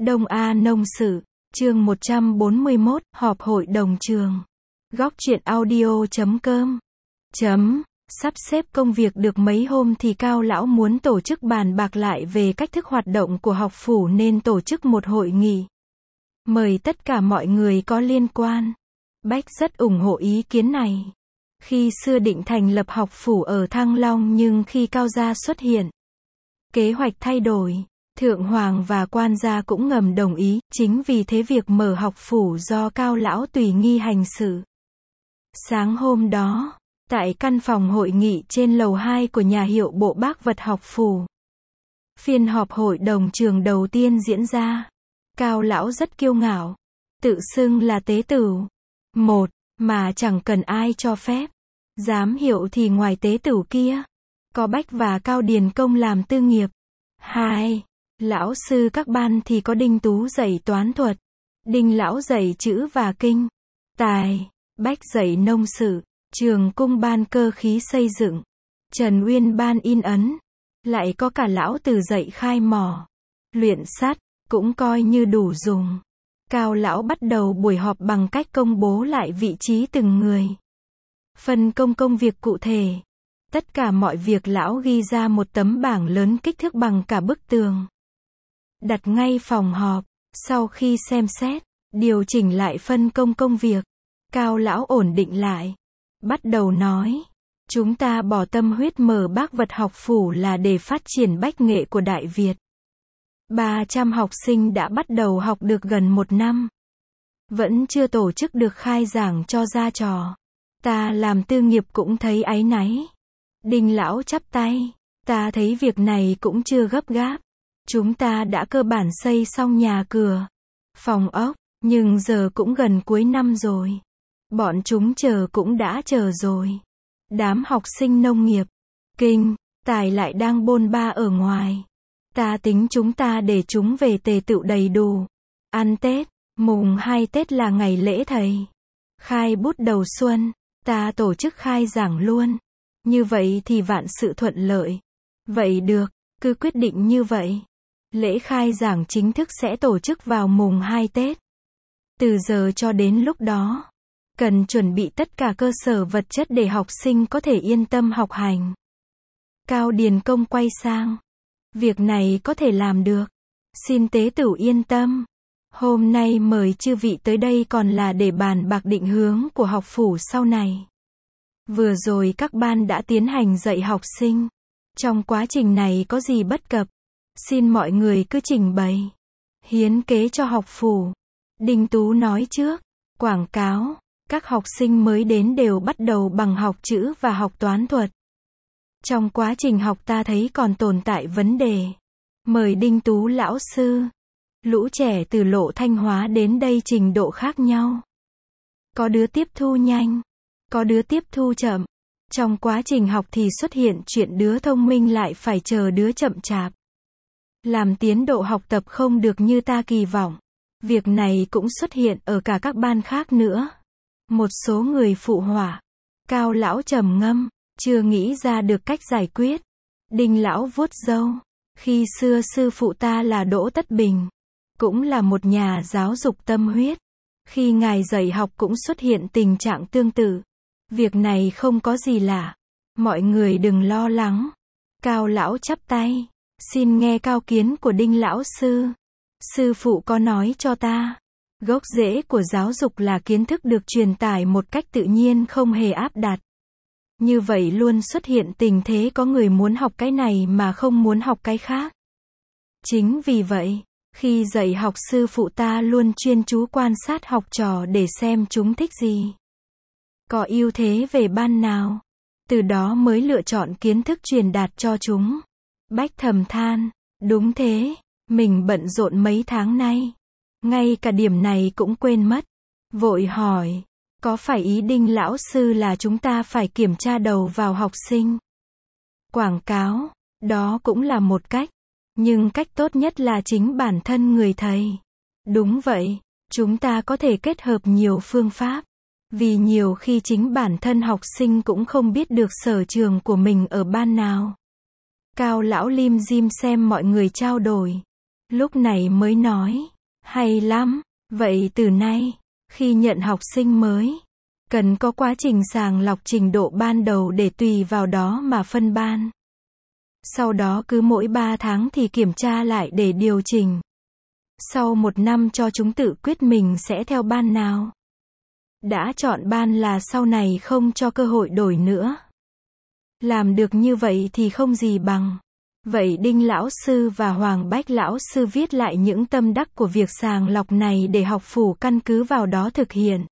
Đông A Nông Sự, chương 141, họp hội đồng trường. Góc truyện audio.com. Sắp xếp công việc được mấy hôm thì Cao lão muốn tổ chức bàn bạc lại về cách thức hoạt động của học phủ nên tổ chức một hội nghị. Mời tất cả mọi người có liên quan. Bách rất ủng hộ ý kiến này. Khi xưa định thành lập học phủ ở Thăng Long nhưng khi Cao gia xuất hiện, kế hoạch thay đổi. Thượng Hoàng và quan gia cũng ngầm đồng ý, chính vì thế việc mở học phủ do Cao lão tùy nghi hành sự. Sáng hôm đó, tại căn phòng hội nghị trên lầu 2 của nhà hiệu bộ Bác vật học phủ, phiên họp hội đồng trường đầu tiên diễn ra. Cao lão rất kiêu ngạo, tự xưng là tế tửu. Một, mà chẳng cần ai cho phép. Giám hiệu thì ngoài tế tửu kia, có Bách và Cao Điền Công làm tư nghiệp. 2. Lão sư các ban thì có Đinh Tú dạy toán thuật, Đinh lão dạy chữ và kinh, tài, Bách dạy nông sự, Trường Cung ban cơ khí xây dựng, Trần Uyên ban in ấn, lại có cả lão Từ dạy khai mỏ, luyện sắt, cũng coi như đủ dùng. Cao lão bắt đầu buổi họp bằng cách công bố lại vị trí từng người, phân công công việc cụ thể. Tất cả mọi việc lão ghi ra một tấm bảng lớn kích thước bằng cả bức tường, đặt ngay phòng họp. Sau khi xem xét, điều chỉnh lại phân công công việc, Cao lão ổn định lại, bắt đầu nói: chúng ta bỏ tâm huyết mở Bác vật học phủ là để phát triển bách nghệ của Đại Việt. 300 học sinh đã bắt đầu học được gần 1 năm, vẫn chưa tổ chức được khai giảng cho ra trò. Ta làm tư nghiệp cũng thấy áy náy. Đinh lão chắp tay: ta thấy việc này cũng chưa gấp gáp. Chúng ta đã cơ bản xây xong nhà cửa, phòng ốc, nhưng giờ cũng gần cuối năm rồi. Bọn chúng chờ cũng đã chờ rồi. Đám học sinh nông nghiệp, kinh, tài lại đang bôn ba ở ngoài. Ta tính chúng ta để chúng về tề tựu đầy đủ. Ăn Tết, mùng 2 Tết là ngày lễ thầy. Khai bút đầu xuân, ta tổ chức khai giảng luôn. Như vậy thì vạn sự thuận lợi. Vậy được, cứ quyết định như vậy. Lễ khai giảng chính thức sẽ tổ chức vào mùng 2 Tết. Từ giờ cho đến lúc đó, cần chuẩn bị tất cả cơ sở vật chất để học sinh có thể yên tâm học hành. Cao Điền Công quay sang: việc này có thể làm được. Xin tế tửu yên tâm. Hôm nay mời chư vị tới đây còn là để bàn bạc định hướng của học phủ sau này. Vừa rồi các ban đã tiến hành dạy học sinh. Trong quá trình này có gì bất cập, xin mọi người cứ trình bày, hiến kế cho học phủ. Đinh Tú nói trước. Quảng cáo, các học sinh mới đến đều bắt đầu bằng học chữ và học toán thuật. Trong quá trình học ta thấy còn tồn tại vấn đề. Mời Đinh Tú lão sư. Lũ trẻ từ Lộ Thanh Hóa đến đây trình độ khác nhau. Có đứa tiếp thu nhanh, có đứa tiếp thu chậm. Trong quá trình học thì xuất hiện chuyện đứa thông minh lại phải chờ đứa chậm chạp, làm tiến độ học tập không được như ta kỳ vọng. Việc này cũng xuất hiện ở cả các ban khác nữa. Một số người phụ họa. Cao lão trầm ngâm, chưa nghĩ ra được cách giải quyết. Đinh lão vuốt râu: khi xưa sư phụ ta là Đỗ Tất Bình, cũng là một nhà giáo dục tâm huyết. Khi ngài dạy học cũng xuất hiện tình trạng tương tự. Việc này không có gì lạ. Mọi người đừng lo lắng. Cao lão chắp tay: xin nghe cao kiến của Đinh lão sư. Sư phụ có nói cho ta, gốc rễ của giáo dục là kiến thức được truyền tải một cách tự nhiên không hề áp đặt. Như vậy luôn xuất hiện tình thế có người muốn học cái này mà không muốn học cái khác. Chính vì vậy, khi dạy học sư phụ ta luôn chuyên chú quan sát học trò để xem chúng thích gì, có ưu thế về ban nào, từ đó mới lựa chọn kiến thức truyền đạt cho chúng. Bách thầm than: đúng thế, mình bận rộn mấy tháng nay, ngay cả điểm này cũng quên mất. Vội hỏi: có phải ý Đinh lão sư là chúng ta phải kiểm tra đầu vào học sinh? Quảng cáo, đó cũng là một cách, nhưng cách tốt nhất là chính bản thân người thầy. Đúng vậy, chúng ta có thể kết hợp nhiều phương pháp. Vì nhiều khi chính bản thân học sinh cũng không biết được sở trường của mình ở ban nào. Cao lão lim dim xem mọi người trao đổi, Lúc này mới nói, hay lắm, vậy từ nay, khi nhận học sinh mới, cần có quá trình sàng lọc trình độ ban đầu để tùy vào đó mà phân ban. Sau đó cứ mỗi 3 tháng thì kiểm tra lại để điều chỉnh. Sau 1 năm cho chúng tự quyết mình sẽ theo ban nào. Đã chọn ban là sau này không cho cơ hội đổi nữa. Làm được như vậy thì không gì bằng. Vậy Đinh lão sư và Hoàng Bách lão sư viết lại những tâm đắc của việc sàng lọc này để học phủ căn cứ vào đó thực hiện.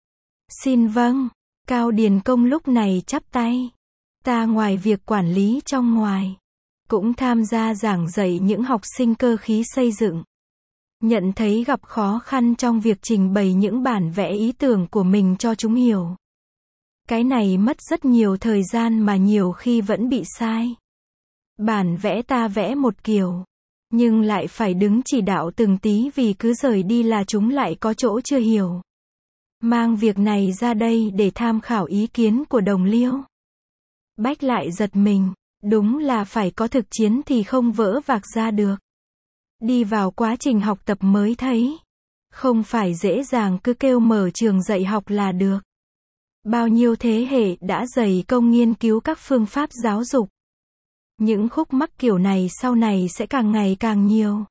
Xin vâng. Cao Điền Công lúc này chắp tay. Ta ngoài việc quản lý trong ngoài, cũng tham gia giảng dạy những học sinh cơ khí xây dựng. Nhận thấy gặp khó khăn trong việc trình bày những bản vẽ ý tưởng của mình cho chúng hiểu. Cái này mất rất nhiều thời gian mà nhiều khi vẫn bị sai. Bản vẽ ta vẽ một kiểu, nhưng lại phải đứng chỉ đạo từng tí vì cứ rời đi là chúng lại có chỗ chưa hiểu. Mang việc này ra đây để tham khảo ý kiến của đồng liêu. Bách lại giật mình, đúng là phải có thực chiến thì không vỡ vạc ra được. Đi vào quá trình học tập mới thấy, không phải dễ dàng cứ kêu mở trường dạy học là được. Bao nhiêu thế hệ đã dày công nghiên cứu các phương pháp giáo dục. Những khúc mắc kiểu này sau này sẽ càng ngày càng nhiều.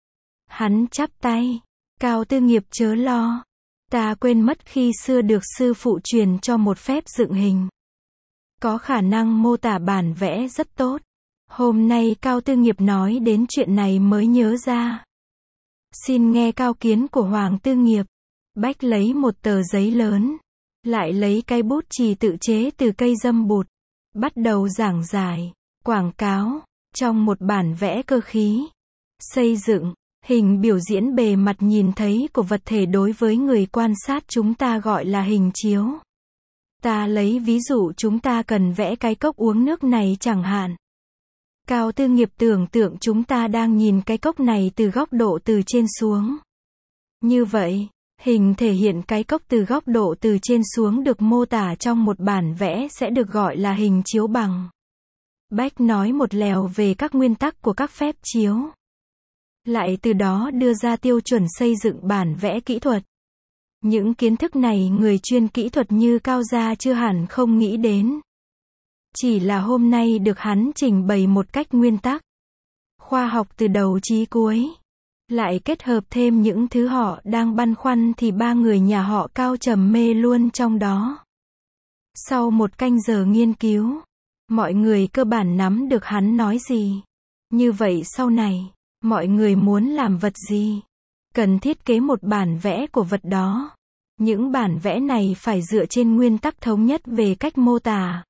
Hắn chắp tay, Cao Tư Nghiệp chớ lo. Ta quên mất khi xưa được sư phụ truyền cho một phép dựng hình. Có khả năng mô tả bản vẽ rất tốt. Hôm nay Cao Tư Nghiệp nói đến chuyện này mới nhớ ra. Xin nghe cao kiến của Hoàng Tư Nghiệp. Bách lấy một tờ giấy lớn, lại lấy cái bút chì tự chế từ cây dâm bụt, bắt đầu giảng giải, quảng cáo, trong một bản vẽ cơ khí, xây dựng, hình biểu diễn bề mặt nhìn thấy của vật thể đối với người quan sát chúng ta gọi là hình chiếu. Ta lấy ví dụ chúng ta cần vẽ cái cốc uống nước này chẳng hạn. Cao Tư Nghiệp tưởng tượng chúng ta đang nhìn cái cốc này từ góc độ từ trên xuống. Như vậy, hình thể hiện cái cốc từ góc độ từ trên xuống được mô tả trong một bản vẽ sẽ được gọi là hình chiếu bằng. Bách nói một lèo về các nguyên tắc của các phép chiếu. Lại từ đó đưa ra tiêu chuẩn xây dựng bản vẽ kỹ thuật. Những kiến thức này người chuyên kỹ thuật như Cao gia chưa hẳn không nghĩ đến. Chỉ là hôm nay được hắn trình bày một cách nguyên tắc. Khoa học từ đầu chí cuối. Lại kết hợp thêm những thứ họ đang băn khoăn thì ba người nhà họ Cao trầm mê luôn trong đó. Sau 1 canh giờ nghiên cứu, mọi người cơ bản nắm được hắn nói gì. Như vậy sau này, mọi người muốn làm vật gì, cần thiết kế một bản vẽ của vật đó. Những bản vẽ này phải dựa trên nguyên tắc thống nhất về cách mô tả.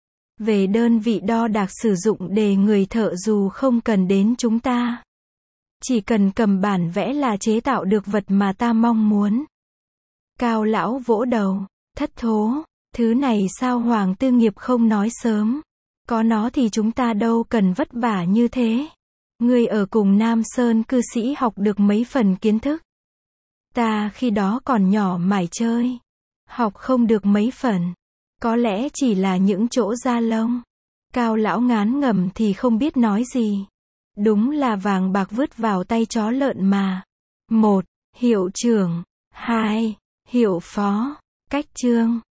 Về đơn vị đo đạc sử dụng để người thợ dù không cần đến chúng ta. Chỉ cần cầm bản vẽ là chế tạo được vật mà ta mong muốn. Cao lão vỗ đầu, thất thố, thứ này sao Hoàng Tư Nghiệp không nói sớm. Có nó thì chúng ta đâu cần vất vả như thế. Ngươi ở cùng Nam Sơn cư sĩ học được mấy phần kiến thức. Ta khi đó còn nhỏ mải chơi. Học không được mấy phần. Có lẽ chỉ là những chỗ da lông. Cao lão ngán ngẩm thì không biết nói gì. Đúng là vàng bạc vứt vào tay chó lợn mà. 1. Hiệu trưởng. 2. Hiệu phó. Cách chương.